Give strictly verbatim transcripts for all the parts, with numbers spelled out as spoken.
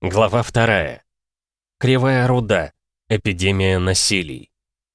Глава вторая. Кривая руда. Эпидемия насилий.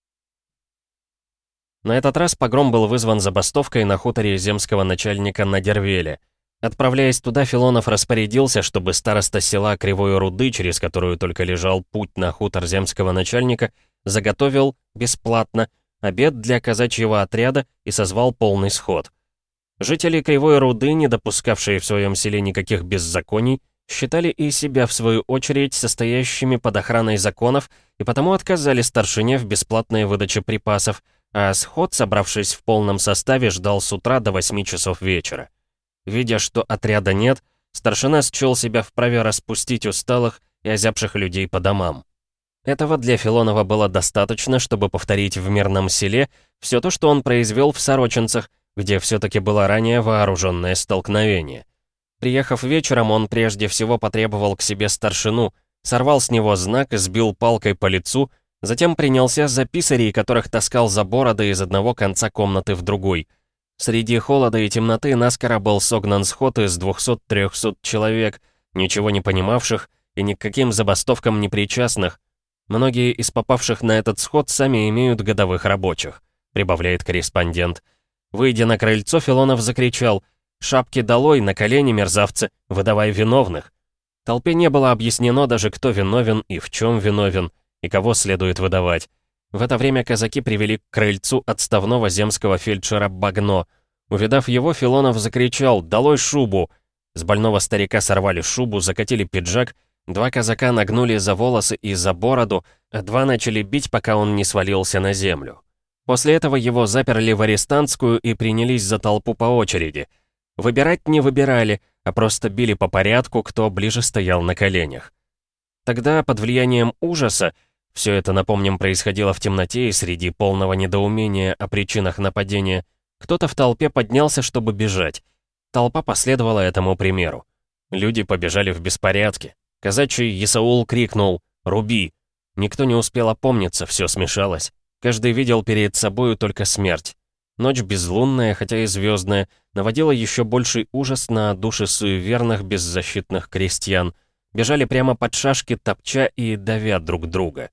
На этот раз погром был вызван забастовкой на хуторе земского начальника на Дервеле. Отправляясь туда, Филонов распорядился, чтобы староста села Кривой Руды, через которую только лежал путь на хутор земского начальника, заготовил бесплатно обед для казачьего отряда и созвал полный сход. Жители Кривой Руды, не допускавшие в своем селе никаких беззаконий, считали и себя, в свою очередь, состоящими под охраной законов, и потому отказали старшине в бесплатной выдаче припасов, а сход, собравшись в полном составе, ждал с утра до восьми часов вечера. Видя, что отряда нет, старшина счел себя вправе распустить усталых и озябших людей по домам. Этого для Филонова было достаточно, чтобы повторить в мирном селе все то, что он произвел в Сорочинцах, где все-таки было ранее вооруженное столкновение. Приехав вечером, он прежде всего потребовал к себе старшину, сорвал с него знак и сбил палкой по лицу, затем принялся за писарей, которых таскал за бороды из одного конца комнаты в другой. Среди холода и темноты наскоро был согнан сход из двухсот-трехсот человек, ничего не понимавших и ни к каким забастовкам не причастных. Многие из попавших на этот сход сами имеют годовых рабочих, прибавляет корреспондент. Выйдя на крыльцо, Филонов закричал: «Шапки долой, на колени, мерзавцы, выдавай виновных!» Толпе не было объяснено даже, кто виновен и в чем виновен, и кого следует выдавать. В это время казаки привели к крыльцу отставного земского фельдшера Багно. Увидав его, Филонов закричал: «Долой шубу!» С больного старика сорвали шубу, закатили пиджак, два казака нагнули за волосы и за бороду, а два начали бить, пока он не свалился на землю. После этого его заперли в арестантскую и принялись за толпу по очереди. Выбирать не выбирали, а просто били по порядку, кто ближе стоял на коленях. Тогда, под влиянием ужаса, все это, напомним, происходило в темноте и среди полного недоумения о причинах нападения, кто-то в толпе поднялся, чтобы бежать. Толпа последовала этому примеру. Люди побежали в беспорядке. Казачий Исаул крикнул: «Руби!». Никто не успел опомниться, все смешалось. Каждый видел перед собою только смерть. Ночь безлунная, хотя и звездная, наводила еще больший ужас на души суеверных беззащитных крестьян. Бежали прямо под шашки, топча и давя друг друга.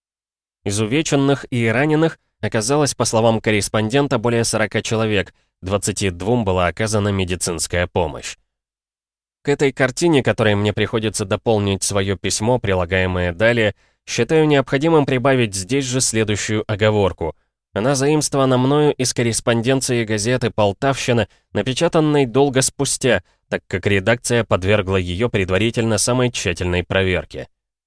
Изувеченных и раненых оказалось, по словам корреспондента, более сорока человек, двадцати двум была оказана медицинская помощь. К этой картине, которой мне приходится дополнить свое письмо, прилагаемое далее, считаю необходимым прибавить здесь же следующую оговорку. Она заимствована мною из корреспонденции газеты «Полтавщина», напечатанной долго спустя, так как редакция подвергла ее предварительно самой тщательной проверке.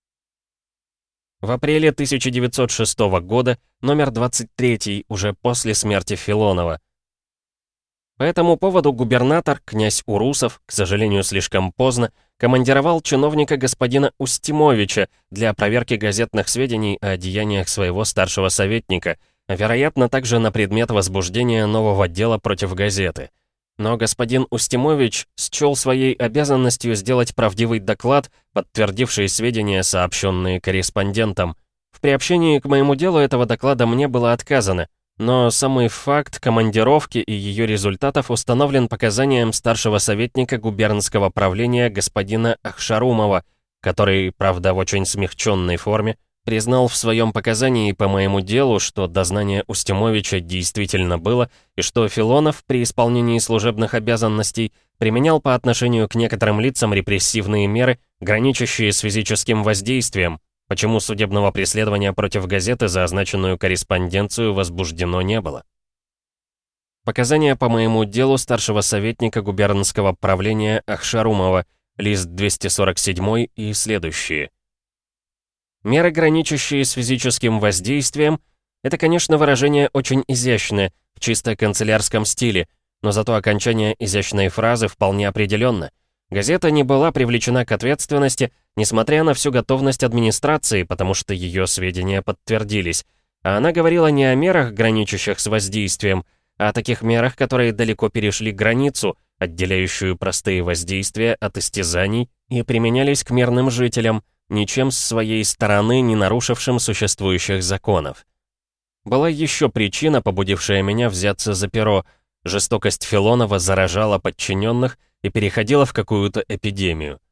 В апреле тысяча девятьсот шестого года, номер двадцать три, уже после смерти Филонова. По этому поводу губернатор, князь Урусов, к сожалению, слишком поздно, командировал чиновника господина Устимовича для проверки газетных сведений о деяниях своего старшего советника, а вероятно также на предмет возбуждения нового дела против газеты. Но господин Устимович счел своей обязанностью сделать правдивый доклад, подтвердивший сведения, сообщенные корреспондентам. В приобщении к моему делу этого доклада мне было отказано, но самый факт командировки и ее результатов установлен показанием старшего советника губернского правления господина Ахшарумова, который, правда, в очень смягченной форме, признал в своем показании по моему делу, что дознание Устимовича действительно было, и что Филонов при исполнении служебных обязанностей применял по отношению к некоторым лицам репрессивные меры, граничащие с физическим воздействием, почему судебного преследования против газеты за означенную корреспонденцию возбуждено не было. Показания по моему делу старшего советника губернского правления Ахшарумова, лист двести сорок семь и следующие. Меры, граничащие с физическим воздействием, это, конечно, выражение очень изящное, в чисто канцелярском стиле, но зато окончание изящной фразы вполне определенно. Газета не была привлечена к ответственности, несмотря на всю готовность администрации, потому что ее сведения подтвердились. А она говорила не о мерах, граничащих с воздействием, а о таких мерах, которые далеко перешли границу, отделяющую простые воздействия от истязаний, и применялись к мирным жителям, ничем с своей стороны не нарушившим существующих законов. Была еще причина, побудившая меня взяться за перо. Жестокость Филонова заражала подчиненных и переходила в какую-то эпидемию.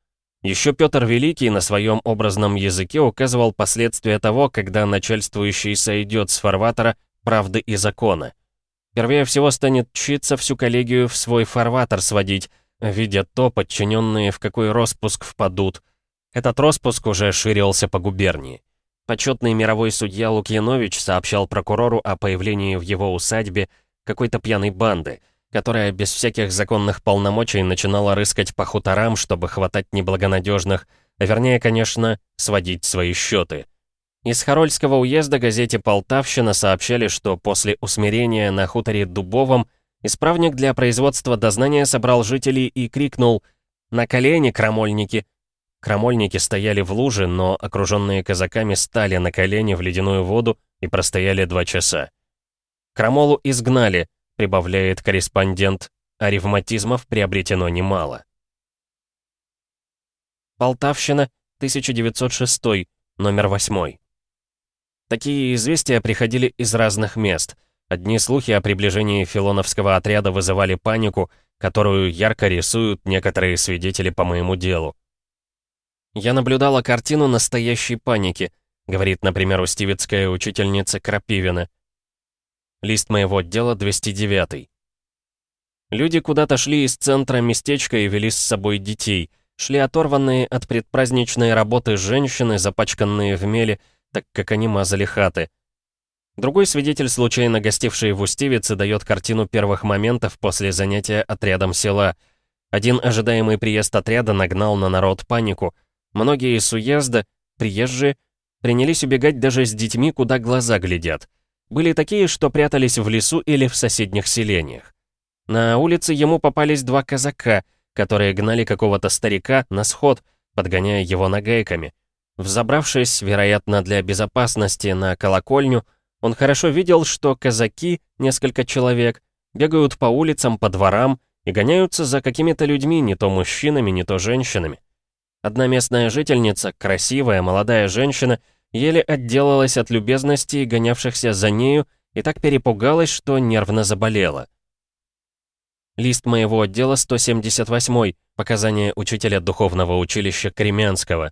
Еще Петр Великий на своем образном языке указывал последствия того, когда начальствующий сойдет с фарватера правды и закона. Первее всего станет читься всю коллегию в свой фарватер сводить, видя то, подчиненные в какой роспуск впадут. Этот роспуск уже ширился по губернии. Почетный мировой судья Лукьянович сообщал прокурору о появлении в его усадьбе какой-то пьяной банды, которая без всяких законных полномочий начинала рыскать по хуторам, чтобы хватать неблагонадежных, а вернее, конечно, сводить свои счеты. Из Харольского уезда газете «Полтавщина» сообщали, что после усмирения на хуторе Дубовом исправник для производства дознания собрал жителей и крикнул «На колени, крамольники!». Крамольники стояли в луже, но, окруженные казаками, стали на колени в ледяную воду и простояли два часа. Крамолу изгнали, прибавляет корреспондент, а ревматизмов приобретено немало. Полтавщина, тысяча девятьсот шестой, номер восьмой. Такие известия приходили из разных мест. Одни слухи о приближении филоновского отряда вызывали панику, которую ярко рисуют некоторые свидетели по моему делу. «Я наблюдала картину настоящей паники», говорит, например, устивецкая учительница Крапивина. Лист моего дела двести девятый. Люди куда-то шли из центра местечка и вели с собой детей. Шли оторванные от предпраздничной работы женщины, запачканные в меле, так как они мазали хаты. Другой свидетель, случайно гостивший в Устивице, дает картину первых моментов после занятия отрядом села. Один ожидаемый приезд отряда нагнал на народ панику. Многие из уезда, приезжие, принялись убегать даже с детьми, куда глаза глядят. Были такие, что прятались в лесу или в соседних селениях. На улице ему попались два казака, которые гнали какого-то старика на сход, подгоняя его нагайками. Взобравшись, вероятно, для безопасности на колокольню, он хорошо видел, что казаки, несколько человек, бегают по улицам, по дворам и гоняются за какими-то людьми, не то мужчинами, не то женщинами. Одна местная жительница, красивая, молодая женщина, еле отделалась от любезностей, гонявшихся за нею, и так перепугалась, что нервно заболела. Лист моего отдела сто семьдесят восьмой, показания учителя духовного училища Кремянского.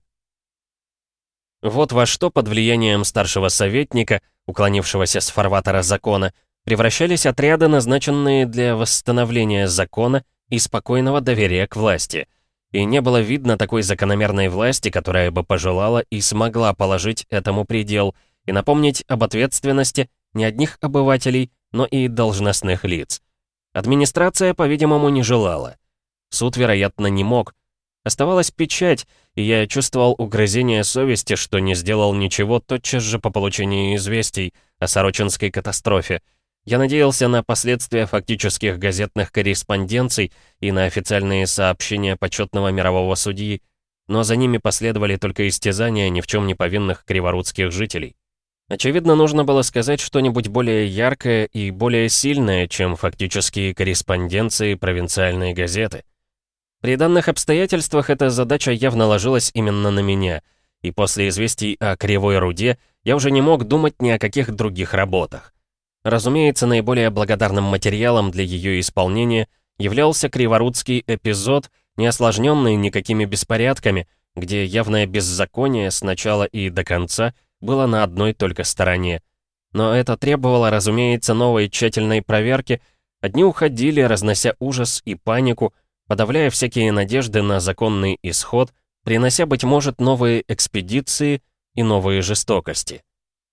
Вот во что под влиянием старшего советника, уклонившегося с фарватера закона, превращались отряды, назначенные для восстановления закона и спокойного доверия к власти. И не было видно такой закономерной власти, которая бы пожелала и смогла положить этому предел и напомнить об ответственности не одних обывателей, но и должностных лиц. Администрация, по-видимому, не желала. Суд, вероятно, не мог. Оставалась печать, и я чувствовал угрызение совести, что не сделал ничего тотчас же по получению известий о Сорочинской катастрофе. Я надеялся на последствия фактических газетных корреспонденций и на официальные сообщения почетного мирового судьи, но за ними последовали только истязания ни в чем не повинных криворудских жителей. Очевидно, нужно было сказать что-нибудь более яркое и более сильное, чем фактические корреспонденции провинциальной газеты. При данных обстоятельствах эта задача явно ложилась именно на меня, и после известий о Кривой руде я уже не мог думать ни о каких других работах. Разумеется, наиболее благодарным материалом для ее исполнения являлся криворудский эпизод, не осложненный никакими беспорядками, где явное беззаконие с начала и до конца было на одной только стороне. Но это требовало, разумеется, новой тщательной проверки. Одни уходили, разнося ужас и панику, подавляя всякие надежды на законный исход, принося, быть может, новые экспедиции и новые жестокости.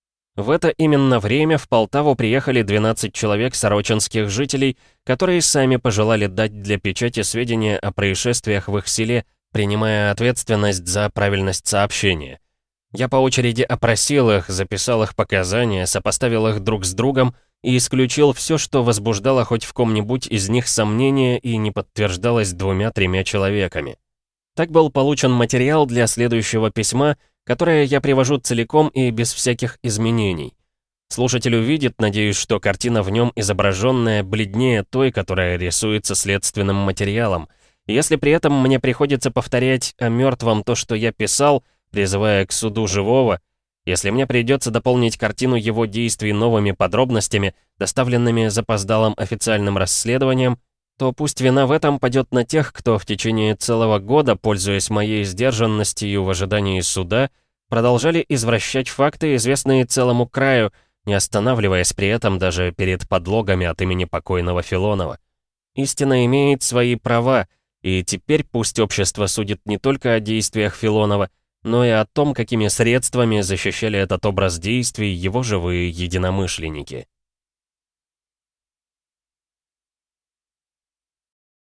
В это именно время в Полтаву приехали двенадцать человек сорочинских жителей, которые сами пожелали дать для печати сведения о происшествиях в их селе, принимая ответственность за правильность сообщения. Я по очереди опросил их, записал их показания, сопоставил их друг с другом и исключил все, что возбуждало хоть в ком-нибудь из них сомнения и не подтверждалось двумя-тремя человеками. Так был получен материал для следующего письма, которое я привожу целиком и без всяких изменений. Слушатель увидит, надеюсь, что картина в нем изображенная бледнее той, которая рисуется следственным материалом. И если при этом мне приходится повторять о мертвом то, что я писал, призывая к суду живого, если мне придется дополнить картину его действий новыми подробностями, доставленными запоздалым официальным расследованием, то пусть вина в этом падет на тех, кто в течение целого года, пользуясь моей сдержанностью в ожидании суда, продолжали извращать факты, известные целому краю, не останавливаясь при этом даже перед подлогами от имени покойного Филонова. Истина имеет свои права, и теперь пусть общество судит не только о действиях Филонова, но и о том, какими средствами защищали этот образ действий его живые единомышленники.